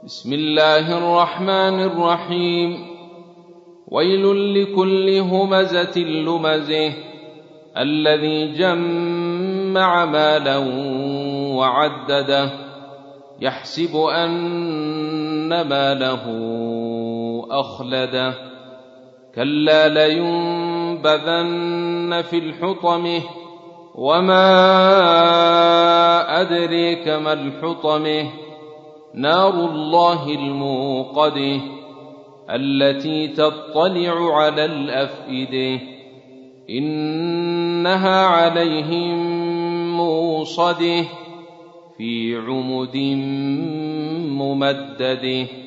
بسم الله الرحمن الرحيم. ويل لكل همزة لمزه الذي جمع مالا وعدده يحسب أن ماله أخلده كلا لينبذن في الحطمة وما أدريك ما الحطمة نار الله الموقدة التي تطلع على الأفئدة إنها عليهم موصدة في عمد ممدده.